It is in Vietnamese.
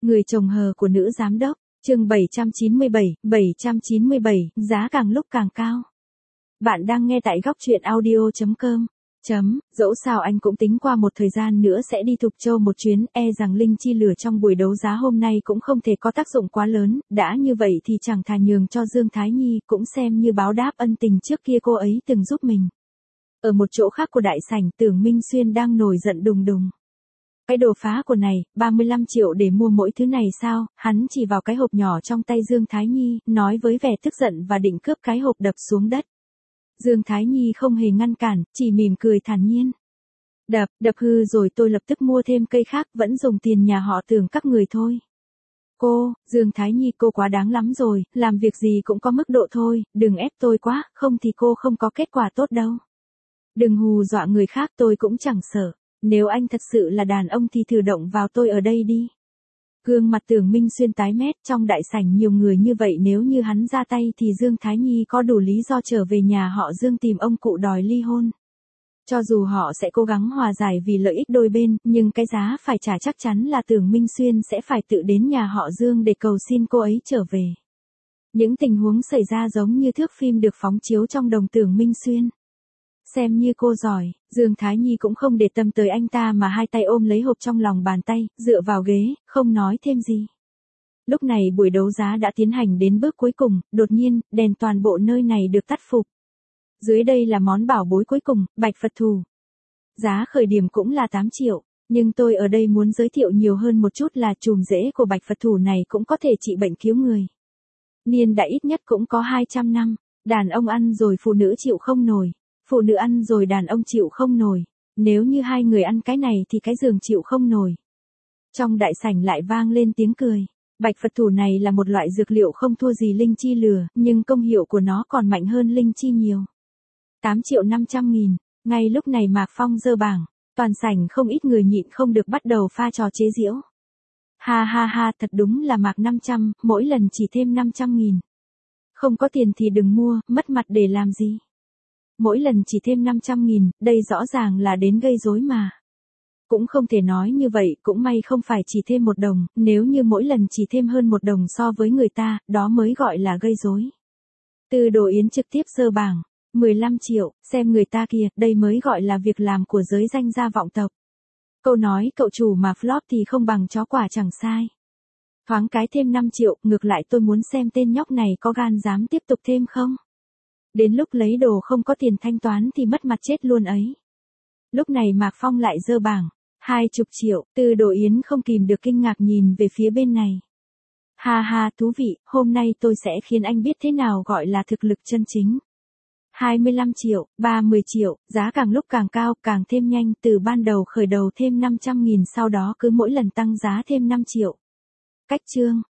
Người chồng hờ của nữ giám đốc, chương 797, giá càng lúc càng cao. Bạn đang nghe tại góc truyện audio.com. Dẫu sao anh cũng tính qua một thời gian nữa sẽ đi Thục Châu một chuyến, rằng linh chi lửa trong buổi đấu giá hôm nay cũng không thể có tác dụng quá lớn, đã như vậy thì chẳng thà nhường cho Dương Thái Nhi, cũng xem như báo đáp ân tình trước kia cô ấy từng giúp mình. Ở một chỗ khác của đại sảnh, Tưởng Minh Xuyên đang nổi giận đùng đùng. Cái đồ phá của này, 35 triệu để mua mỗi thứ này sao? Hắn chỉ vào cái hộp nhỏ trong tay Dương Thái Nhi, nói với vẻ tức giận và định cướp cái hộp đập xuống đất. Dương Thái Nhi không hề ngăn cản, chỉ mỉm cười thản nhiên. Đập hư rồi tôi lập tức mua thêm cây khác, vẫn dùng tiền nhà họ Tưởng các người thôi. Dương Thái Nhi cô quá đáng lắm rồi, làm việc gì cũng có mức độ thôi, đừng ép tôi quá, không thì cô không có kết quả tốt đâu. Đừng hù dọa người khác, tôi cũng chẳng sợ. Nếu anh thật sự là đàn ông thì thử động vào tôi ở đây đi. Gương mặt Tưởng Minh Xuyên tái mét, trong đại sảnh nhiều người như vậy, nếu như hắn ra tay thì Dương Thái Nhi có đủ lý do trở về nhà họ Dương tìm ông cụ đòi ly hôn. Cho dù họ sẽ cố gắng hòa giải vì lợi ích đôi bên, nhưng cái giá phải trả chắc chắn là Tưởng Minh Xuyên sẽ phải tự đến nhà họ Dương để cầu xin cô ấy trở về. Những tình huống xảy ra giống như thước phim được phóng chiếu trong đầu Tưởng Minh Xuyên. Xem như cô giỏi, Dương Thái Nhi cũng không để tâm tới anh ta mà hai tay ôm lấy hộp trong lòng bàn tay, dựa vào ghế, không nói thêm gì. Lúc này buổi đấu giá đã tiến hành đến bước cuối cùng, đột nhiên, đèn toàn bộ nơi này được tắt phục. Dưới đây là món bảo bối cuối cùng, Bạch Phật Thủ. Giá khởi điểm cũng là 8 triệu, nhưng tôi ở đây muốn giới thiệu nhiều hơn một chút là chùm rễ của Bạch Phật Thủ này cũng có thể trị bệnh cứu người. Niên đại ít nhất cũng có 200 năm, đàn ông ăn rồi phụ nữ chịu không nổi. Phụ nữ ăn rồi đàn ông chịu không nổi, nếu như hai người ăn cái này thì cái giường chịu không nổi. Trong đại sảnh lại vang lên tiếng cười. Bạch Phật Thủ này là một loại dược liệu không thua gì linh chi lửa, nhưng công hiệu của nó còn mạnh hơn linh chi nhiều. 8.500.000, ngay lúc này Mạc Phong giơ bảng, toàn sảnh không ít người nhịn không được bắt đầu pha trò chế giễu. Ha, thật đúng là Mạc 500, mỗi lần chỉ thêm 500.000. Không có tiền thì đừng mua, mất mặt để làm gì. Mỗi lần chỉ thêm 500.000, đây rõ ràng là đến gây rối mà. Cũng không thể nói như vậy, cũng may không phải chỉ thêm 1 đồng, nếu như mỗi lần chỉ thêm hơn 1 đồng so với người ta, đó mới gọi là gây rối. Từ Đồ Yến trực tiếp giơ bảng, 15 triệu, xem người ta kìa, đây mới gọi là việc làm của giới danh gia vọng tộc. Câu nói cậu chủ mà flop thì không bằng chó quả chẳng sai. Thoáng cái thêm 5 triệu, ngược lại tôi muốn xem tên nhóc này có gan dám tiếp tục thêm không. Đến lúc lấy đồ không có tiền thanh toán thì mất mặt chết luôn ấy. Lúc này Mạc Phong lại giơ bảng, 20 triệu, Từ Đồ Yến không kìm được kinh ngạc nhìn về phía bên này. Ha, thú vị, hôm nay tôi sẽ khiến anh biết thế nào gọi là thực lực chân chính. 25 triệu, 30 triệu, giá càng lúc càng cao, càng thêm nhanh, từ ban đầu khởi đầu thêm 500.000 sau đó cứ mỗi lần tăng giá thêm 5 triệu. Cách chương